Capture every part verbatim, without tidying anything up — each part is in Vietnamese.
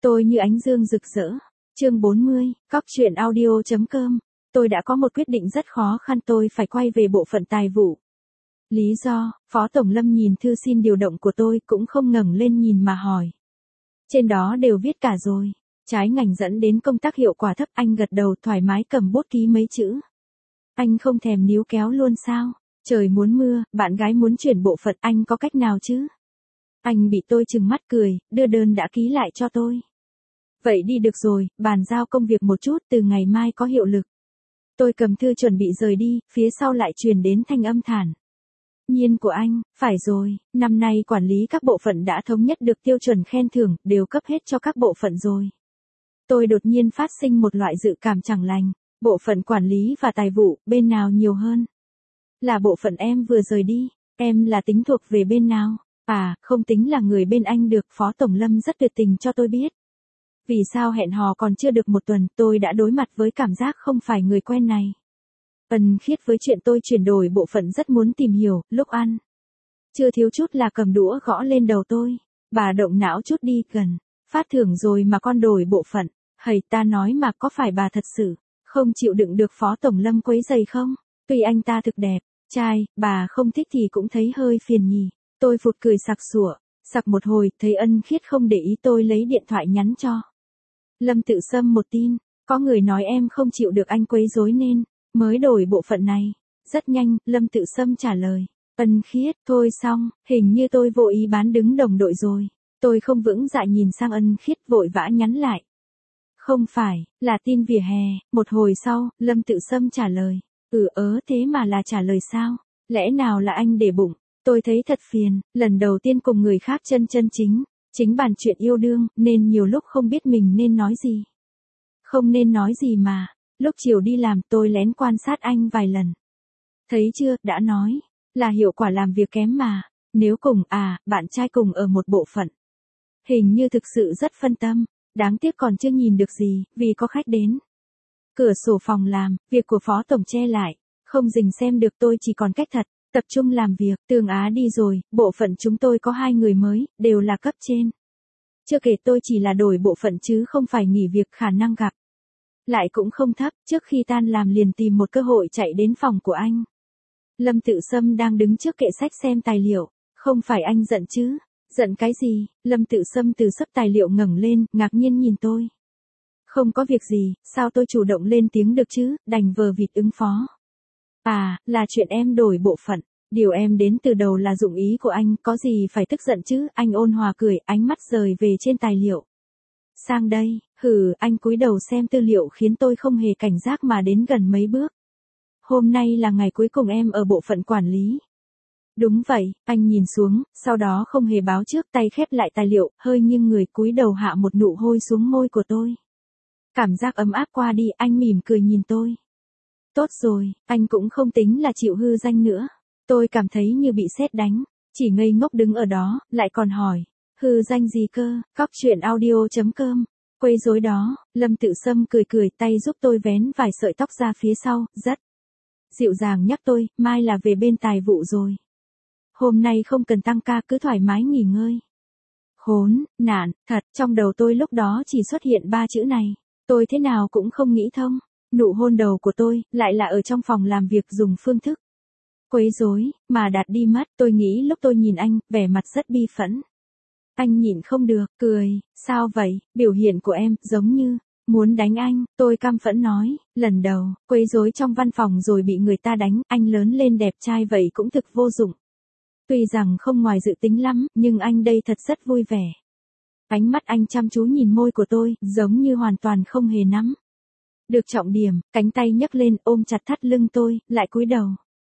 Tôi như ánh dương rực rỡ. Chương bốn mươi, cóc truyện audio chấm com. Tôi đã có một quyết định rất khó khăn, tôi phải quay về bộ phận tài vụ. Lý do, Phó Tổng Lâm nhìn thư xin điều động của tôi cũng không ngẩng lên nhìn mà hỏi. Trên đó đều viết cả rồi. Trái ngành dẫn đến công tác hiệu quả thấp. Anh gật đầu thoải mái cầm bút ký mấy chữ. Anh không thèm níu kéo luôn sao? Trời muốn mưa, bạn gái muốn chuyển bộ phận, anh có cách nào chứ? Anh bị tôi trừng mắt cười, đưa đơn đã ký lại cho tôi. Vậy đi được rồi, bàn giao công việc một chút, từ ngày mai có hiệu lực. Tôi cầm thư chuẩn bị rời đi, phía sau lại truyền đến thanh âm thản nhiên của anh. Phải rồi, năm nay quản lý các bộ phận đã thống nhất được tiêu chuẩn khen thưởng, đều cấp hết cho các bộ phận rồi. Tôi đột nhiên phát sinh một loại dự cảm chẳng lành. Bộ phận quản lý và tài vụ, bên nào nhiều hơn? Là bộ phận em vừa rời đi. Em là tính thuộc về bên nào? À, không tính là người bên anh được. Phó Tổng Lâm rất tuyệt tình cho tôi biết. Vì sao hẹn hò còn chưa được một tuần, tôi đã đối mặt với cảm giác không phải người quen này. Ân Khiết với chuyện tôi chuyển đổi bộ phận rất muốn tìm hiểu. Lúc ăn chưa thiếu chút là cầm đũa gõ lên đầu tôi. Bà động não chút đi, gần phát thưởng rồi mà con đổi bộ phận. Hầy, ta nói mà, có phải bà thật sự không chịu đựng được Phó Tổng Lâm quấy rầy không? Tuy anh ta thực đẹp trai, bà không thích thì cũng thấy hơi phiền nhỉ. Tôi phụt cười sặc sủa. Sặc một hồi, thấy Ân Khiết không để ý, tôi lấy điện thoại nhắn cho Lâm Tự Sâm một tin. Có người nói em không chịu được anh quấy rối nên mới đổi bộ phận này. Rất nhanh, Lâm Tự Sâm trả lời. Ân Khiết, thôi xong, hình như tôi vô ý bán đứng đồng đội rồi. Tôi không vững dạ nhìn sang Ân Khiết, vội vã nhắn lại. Không phải, là tin vỉa hè. Một hồi sau, Lâm Tự Sâm trả lời. Ừ ớ, thế mà là trả lời sao? Lẽ nào là anh để bụng? Tôi thấy thật phiền, lần đầu tiên cùng người khác chân chân chính, chính bàn chuyện yêu đương, nên nhiều lúc không biết mình nên nói gì. Không nên nói gì mà. Lúc chiều đi làm, tôi lén quan sát anh vài lần. Thấy chưa, đã nói, là hiệu quả làm việc kém mà. Nếu cùng, à, bạn trai cùng ở một bộ phận. Hình như thực sự rất phân tâm. Đáng tiếc còn chưa nhìn được gì, vì có khách đến. Cửa sổ phòng làm, việc của Phó Tổng che lại. Không dình xem được, tôi chỉ còn cách thật. Tập trung làm việc. Tường Á đi rồi, bộ phận chúng tôi có hai người mới, đều là cấp trên. Chưa kể tôi chỉ là đổi bộ phận chứ không phải nghỉ việc, khả năng gặp lại cũng không thấp. Trước khi tan làm liền tìm một cơ hội chạy đến phòng của anh. Lâm Tự Sâm đang đứng trước kệ sách xem tài liệu. Không phải anh giận chứ? Giận cái gì? Lâm Tự Sâm từ sấp tài liệu ngẩng lên, ngạc nhiên nhìn tôi. Không có việc gì, sao tôi chủ động lên tiếng được chứ, đành vờ vịt ứng phó. À, là chuyện em đổi bộ phận. Điều em đến từ đầu là dụng ý của anh, có gì phải tức giận chứ? Anh ôn hòa cười, ánh mắt rời về trên tài liệu. Sang đây, hừ, anh cúi đầu xem tư liệu khiến tôi không hề cảnh giác mà đến gần mấy bước. Hôm nay là ngày cuối cùng em ở bộ phận quản lý. Đúng vậy, anh nhìn xuống, sau đó không hề báo trước, tay khép lại tài liệu, hơi nghiêng người cúi đầu hạ một nụ hôn xuống môi của tôi. Cảm giác ấm áp qua đi, anh mỉm cười nhìn tôi. Tốt rồi, anh cũng không tính là chịu hư danh nữa. Tôi cảm thấy như bị sét đánh, chỉ ngây ngốc đứng ở đó, lại còn hỏi. Hư danh gì cơ? Cóc truyện audio chấm com. Quấy rối đó. Lâm Tự Sâm cười cười, tay giúp tôi vén vài sợi tóc ra phía sau, rất dịu dàng nhắc tôi, mai là về bên tài vụ rồi. Hôm nay không cần tăng ca, cứ thoải mái nghỉ ngơi. Khốn, nạn, thật, trong đầu tôi lúc đó chỉ xuất hiện ba chữ này. Tôi thế nào cũng không nghĩ thông. Nụ hôn đầu của tôi, lại là ở trong phòng làm việc dùng phương thức quấy rối, mà đạt đi mất. Tôi nghĩ lúc tôi nhìn anh, vẻ mặt rất bi phẫn. Anh nhịn không được, cười. Sao vậy, biểu hiện của em, giống như muốn đánh anh. Tôi căm phẫn nói, lần đầu, quấy rối trong văn phòng rồi bị người ta đánh, anh lớn lên đẹp trai vậy cũng thực vô dụng. Tuy rằng không ngoài dự tính lắm, nhưng anh đây thật rất vui vẻ. Ánh mắt anh chăm chú nhìn môi của tôi, giống như hoàn toàn không hề nắm được trọng điểm, cánh tay nhấc lên ôm chặt thắt lưng tôi, lại cúi đầu.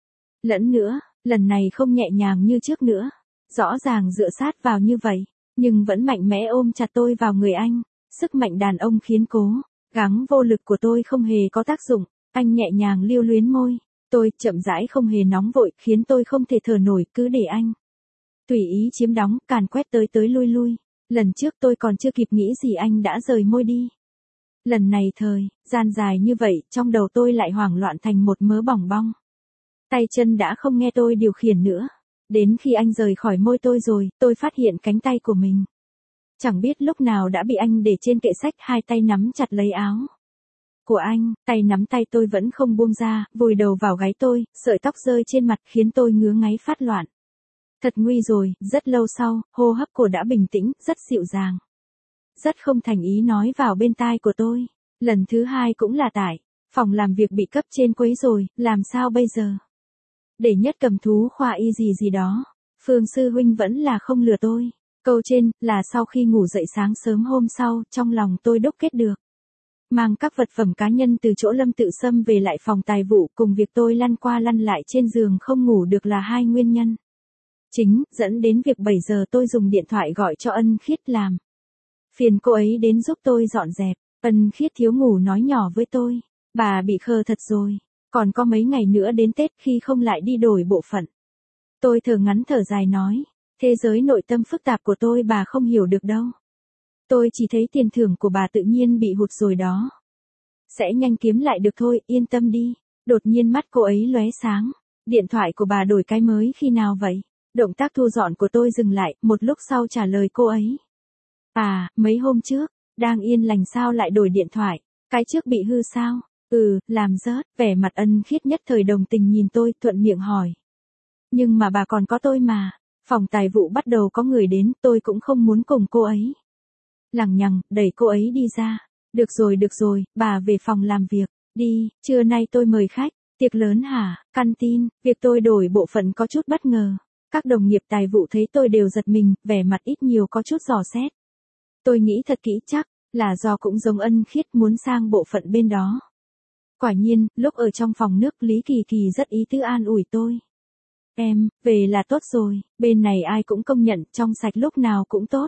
Lẫn nữa, lần này không nhẹ nhàng như trước nữa. Rõ ràng dựa sát vào như vậy, nhưng vẫn mạnh mẽ ôm chặt tôi vào người anh. Sức mạnh đàn ông khiến cố gắng vô lực của tôi không hề có tác dụng. Anh nhẹ nhàng lưu luyến môi tôi, chậm rãi không hề nóng vội, khiến tôi không thể thở nổi, cứ để anh tùy ý chiếm đóng, càn quét tới tới lui lui. Lần trước tôi còn chưa kịp nghĩ gì anh đã rời môi đi. Lần này thời gian dài như vậy, trong đầu tôi lại hoảng loạn thành một mớ bòng bong. Tay chân đã không nghe tôi điều khiển nữa. Đến khi anh rời khỏi môi tôi rồi, tôi phát hiện cánh tay của mình Chẳng biết lúc nào đã bị anh để trên kệ sách, hai tay nắm chặt lấy áo của anh, tay nắm tay tôi vẫn không buông ra, vùi đầu vào gáy tôi, sợi tóc rơi trên mặt khiến tôi ngứa ngáy phát loạn. Thật nguy rồi, rất lâu sau, hô hấp cô đã bình tĩnh, rất dịu dàng. Rất không thành ý nói vào bên tai của tôi. Lần thứ hai cũng là tại phòng làm việc bị cấp trên quấy rồi, làm sao bây giờ? Để nhất cầm thú khoa y gì gì đó. Phương sư huynh vẫn là không lừa tôi. Câu trên là sau khi ngủ dậy sáng sớm hôm sau, trong lòng tôi đúc kết được. Mang các vật phẩm cá nhân từ chỗ Lâm Tự Sâm về lại phòng tài vụ cùng việc tôi lăn qua lăn lại trên giường không ngủ được là hai nguyên nhân chính dẫn đến việc bảy giờ tôi dùng điện thoại gọi cho Ân Khiết làm. Phiền cô ấy đến giúp tôi dọn dẹp. Ân Khiết thiếu ngủ nói nhỏ với tôi. Bà bị khờ thật rồi. Còn có mấy ngày nữa đến Tết khi không lại đi đổi bộ phận. Tôi thở ngắn thở dài nói. Thế giới nội tâm phức tạp của tôi bà không hiểu được đâu. Tôi chỉ thấy tiền thưởng của bà tự nhiên bị hụt rồi đó. Sẽ nhanh kiếm lại được thôi, yên tâm đi. Đột nhiên mắt cô ấy lóe sáng. Điện thoại của bà đổi cái mới khi nào vậy? Động tác thu dọn của tôi dừng lại, một lúc sau trả lời cô ấy. À, mấy hôm trước, đang yên lành sao lại đổi điện thoại, cái trước bị hư sao? Ừ, làm rớt, vẻ mặt Ân Khiết nhất thời đồng tình nhìn tôi, thuận miệng hỏi. Nhưng mà bà còn có tôi mà, phòng tài vụ bắt đầu có người đến, tôi cũng không muốn cùng cô ấy. Lằng nhằng, đẩy cô ấy đi ra. Được rồi được rồi, bà về phòng làm việc, đi, trưa nay tôi mời khách, tiệc lớn hả, căn tin, việc tôi đổi bộ phận có chút bất ngờ. Các đồng nghiệp tài vụ thấy tôi đều giật mình, vẻ mặt ít nhiều có chút dò xét. Tôi nghĩ thật kỹ chắc, là do cũng giống Ân Khiết muốn sang bộ phận bên đó. Quả nhiên, lúc ở trong phòng nước Lý Kỳ Kỳ rất ý tứ an ủi tôi. Em, về là tốt rồi, bên này ai cũng công nhận trong sạch lúc nào cũng tốt.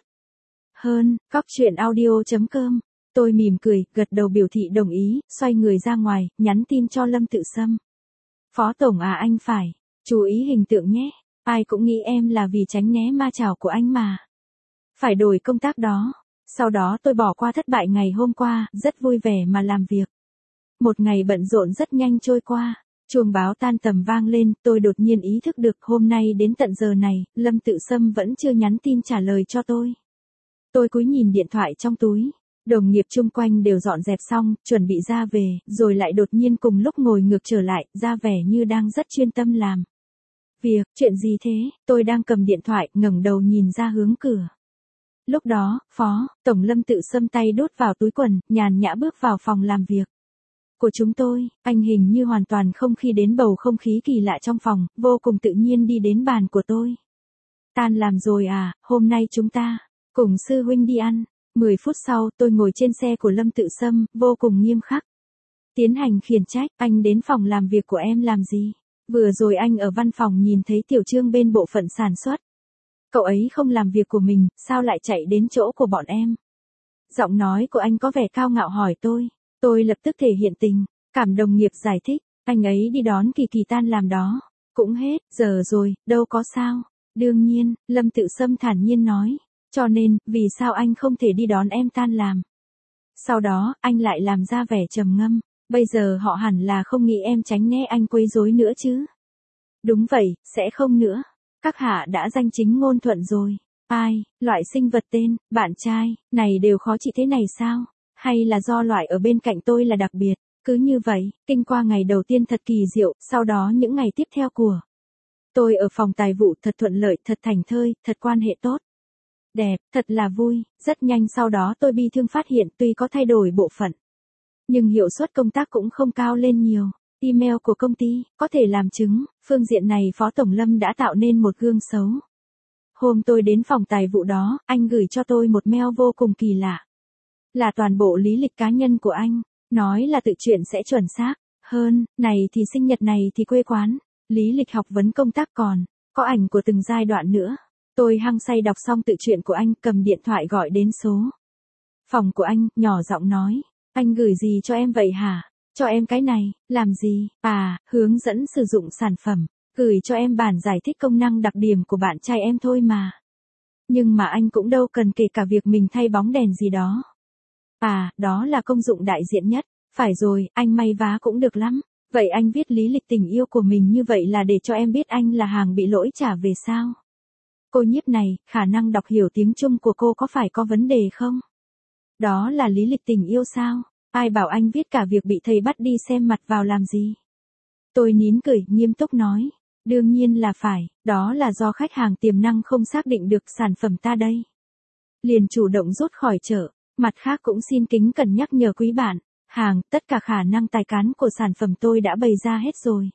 Hơn, cóc truyện audio chấm com. Tôi mỉm cười, gật đầu biểu thị đồng ý, xoay người ra ngoài, nhắn tin cho Lâm Tự Sâm. Phó Tổng à anh phải, chú ý hình tượng nhé, ai cũng nghĩ em là vì tránh né ma chảo của anh mà. Phải đổi công tác đó. Sau đó tôi bỏ qua thất bại ngày hôm qua, rất vui vẻ mà làm việc. Một ngày bận rộn rất nhanh trôi qua. Chuông báo tan tầm vang lên, tôi đột nhiên ý thức được hôm nay đến tận giờ này, Lâm Tự Sâm vẫn chưa nhắn tin trả lời cho tôi. Tôi cúi nhìn điện thoại trong túi. Đồng nghiệp chung quanh đều dọn dẹp xong, chuẩn bị ra về, rồi lại đột nhiên cùng lúc ngồi ngược trở lại, ra vẻ như đang rất chuyên tâm làm việc. Chuyện gì thế? Tôi đang cầm điện thoại, ngẩng đầu nhìn ra hướng cửa. Lúc đó, Phó Tổng Lâm Tự Sâm tay đút vào túi quần, nhàn nhã bước vào phòng làm việc của chúng tôi. Anh hình như hoàn toàn không khi đến bầu không khí kỳ lạ trong phòng, vô cùng tự nhiên đi đến bàn của tôi. Tan làm rồi à, hôm nay chúng ta cùng sư huynh đi ăn. Mười phút sau, tôi ngồi trên xe của Lâm Tự Sâm, vô cùng nghiêm khắc. Tiến hành khiển trách, anh đến phòng làm việc của em làm gì? Vừa rồi anh ở văn phòng nhìn thấy Tiểu Trương bên bộ phận sản xuất. Cậu ấy không làm việc của mình, sao lại chạy đến chỗ của bọn em? Giọng nói của anh có vẻ cao ngạo hỏi tôi. Tôi lập tức thể hiện tình cảm, đồng nghiệp giải thích. Anh ấy đi đón Kỳ Kỳ tan làm đó. Cũng hết giờ rồi, đâu có sao. Đương nhiên, Lâm Tự Sâm thản nhiên nói. Cho nên, vì sao anh không thể đi đón em tan làm? Sau đó, anh lại làm ra vẻ trầm ngâm. Bây giờ họ hẳn là không nghĩ em tránh né anh quấy rối nữa chứ. Đúng vậy, sẽ không nữa. Các hạ đã danh chính ngôn thuận rồi. Ai, loại sinh vật tên, bạn trai, này đều khó trị thế này sao? Hay là do loại ở bên cạnh tôi là đặc biệt? Cứ như vậy, kinh qua ngày đầu tiên thật kỳ diệu, sau đó những ngày tiếp theo của tôi ở phòng tài vụ thật thuận lợi, thật thành thơi, thật quan hệ tốt. Đẹp, thật là vui. Rất nhanh sau đó tôi bi thương phát hiện tuy có thay đổi bộ phận, nhưng hiệu suất công tác cũng không cao lên nhiều. Email của công ty, có thể làm chứng, phương diện này Phó Tổng Lâm đã tạo nên một gương xấu. Hôm tôi đến phòng tài vụ đó, anh gửi cho tôi một mail vô cùng kỳ lạ. Là toàn bộ lý lịch cá nhân của anh, nói là tự chuyện sẽ chuẩn xác. Hơn, này thì sinh nhật này thì quê quán, lý lịch học vấn công tác còn, có ảnh của từng giai đoạn nữa. Tôi hăng say đọc xong tự chuyện của anh, cầm điện thoại gọi đến số phòng của anh, nhỏ giọng nói. Anh gửi gì cho em vậy hả? Cho em cái này, làm gì? À, hướng dẫn sử dụng sản phẩm, gửi cho em bản giải thích công năng đặc điểm của bạn trai em thôi mà. Nhưng mà anh cũng đâu cần kể cả việc mình thay bóng đèn gì đó. À, đó là công dụng đại diện nhất. Phải rồi, anh may vá cũng được lắm. Vậy anh viết lý lịch tình yêu của mình như vậy là để cho em biết anh là hàng bị lỗi trả về sao? Cô nhiếp này, khả năng đọc hiểu tiếng Trung của cô có phải có vấn đề không? Đó là lý lịch tình yêu sao? Ai bảo anh viết cả việc bị thầy bắt đi xem mặt vào làm gì? Tôi nín cười, nghiêm túc nói. Đương nhiên là phải, đó là do khách hàng tiềm năng không xác định được sản phẩm ta đây. Liền chủ động rút khỏi chợ. Mặt khác cũng xin kính cẩn nhắc nhở quý bạn, hàng, tất cả khả năng tài cán của sản phẩm tôi đã bày ra hết rồi.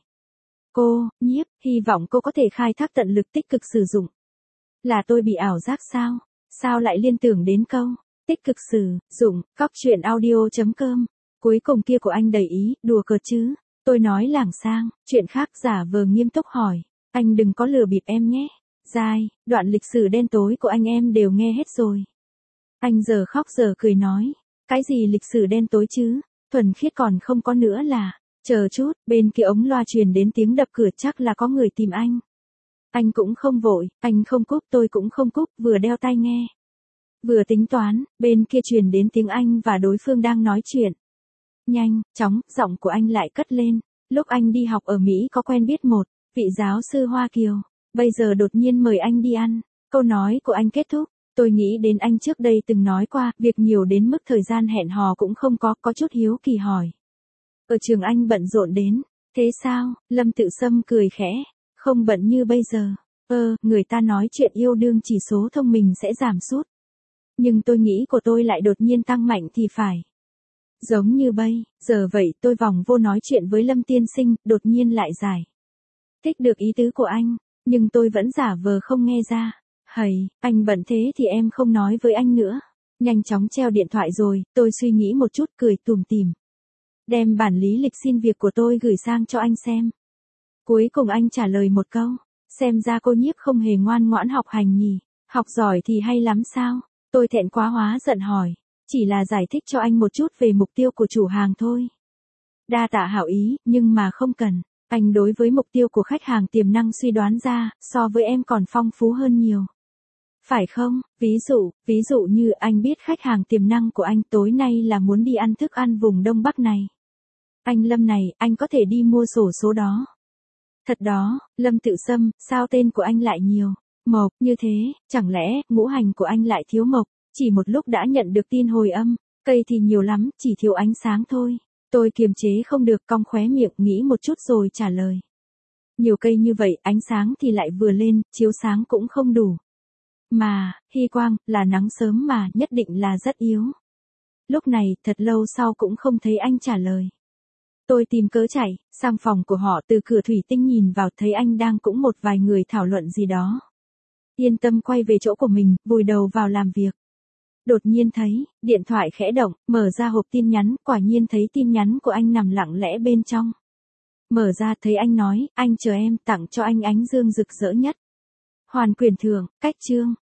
Cô, nhiếp, hy vọng cô có thể khai thác tận lực tích cực sử dụng. Là tôi bị ảo giác sao? Sao lại liên tưởng đến câu, tích cực sử dụng, cóc truyện audio chấm com. Cuối cùng kia của anh đầy ý, đùa cợt chứ. Tôi nói lảng sang, chuyện khác giả vờ nghiêm túc hỏi. Anh đừng có lừa bịp em nhé. Dai, đoạn lịch sử đen tối của anh em đều nghe hết rồi. Anh giờ khóc giờ cười nói. Cái gì lịch sử đen tối chứ? Thuần khiết còn không có nữa là. Chờ chút, bên kia ống loa truyền đến tiếng đập cửa, chắc là có người tìm anh. Anh cũng không vội, anh không cúp, tôi cũng không cúp, vừa đeo tai nghe. Vừa tính toán, bên kia truyền đến tiếng anh và đối phương đang nói chuyện. Nhanh, chóng, giọng của anh lại cất lên. Lúc anh đi học ở Mỹ có quen biết một vị giáo sư Hoa Kiều. Bây giờ đột nhiên mời anh đi ăn. Câu nói của anh kết thúc. Tôi nghĩ đến anh trước đây từng nói qua, việc nhiều đến mức thời gian hẹn hò cũng không có, có chút hiếu kỳ hỏi. Ở trường anh bận rộn đến. Thế sao? Lâm Tự Sâm cười khẽ. Không bận như bây giờ. Ơ, người ta nói chuyện yêu đương chỉ số thông minh sẽ giảm sút. Nhưng tôi nghĩ của tôi lại đột nhiên tăng mạnh thì phải. Giống như bây, giờ vậy tôi vòng vô nói chuyện với Lâm tiên sinh, đột nhiên lại giải. Thích được ý tứ của anh, nhưng tôi vẫn giả vờ không nghe ra. Hầy, anh bận thế thì em không nói với anh nữa. Nhanh chóng treo điện thoại rồi, tôi suy nghĩ một chút cười tủm tỉm. Đem bản lý lịch xin việc của tôi gửi sang cho anh xem. Cuối cùng anh trả lời một câu. Xem ra cô nhiếp không hề ngoan ngoãn học hành nhỉ. Học giỏi thì hay lắm sao? Tôi thẹn quá hóa giận hỏi. Chỉ là giải thích cho anh một chút về mục tiêu của chủ hàng thôi. Đa tạ hảo ý, nhưng mà không cần. Anh đối với mục tiêu của khách hàng tiềm năng suy đoán ra, so với em còn phong phú hơn nhiều. Phải không? Ví dụ, ví dụ như anh biết khách hàng tiềm năng của anh tối nay là muốn đi ăn thức ăn vùng Đông Bắc này. Anh Lâm này, anh có thể đi mua sổ số đó. Thật đó, Lâm Tự Sâm, sao tên của anh lại nhiều? Mộc, như thế, chẳng lẽ, ngũ hành của anh lại thiếu mộc? Chỉ một lúc đã nhận được tin hồi âm, cây thì nhiều lắm, chỉ thiếu ánh sáng thôi. Tôi kiềm chế không được, cong khóe miệng, nghĩ một chút rồi trả lời. Nhiều cây như vậy, ánh sáng thì lại vừa lên, chiếu sáng cũng không đủ. Mà, hy quang, là nắng sớm mà, nhất định là rất yếu. Lúc này, thật lâu sau cũng không thấy anh trả lời. Tôi tìm cớ chạy, sang phòng của họ, từ cửa thủy tinh nhìn vào thấy anh đang cũng một vài người thảo luận gì đó. Yên tâm quay về chỗ của mình, vùi đầu vào làm việc. Đột nhiên thấy, điện thoại khẽ động, mở ra hộp tin nhắn, quả nhiên thấy tin nhắn của anh nằm lặng lẽ bên trong. Mở ra thấy anh nói, anh chờ em, tặng cho anh ánh dương rực rỡ nhất. Hoàn quyền thưởng, cách chương.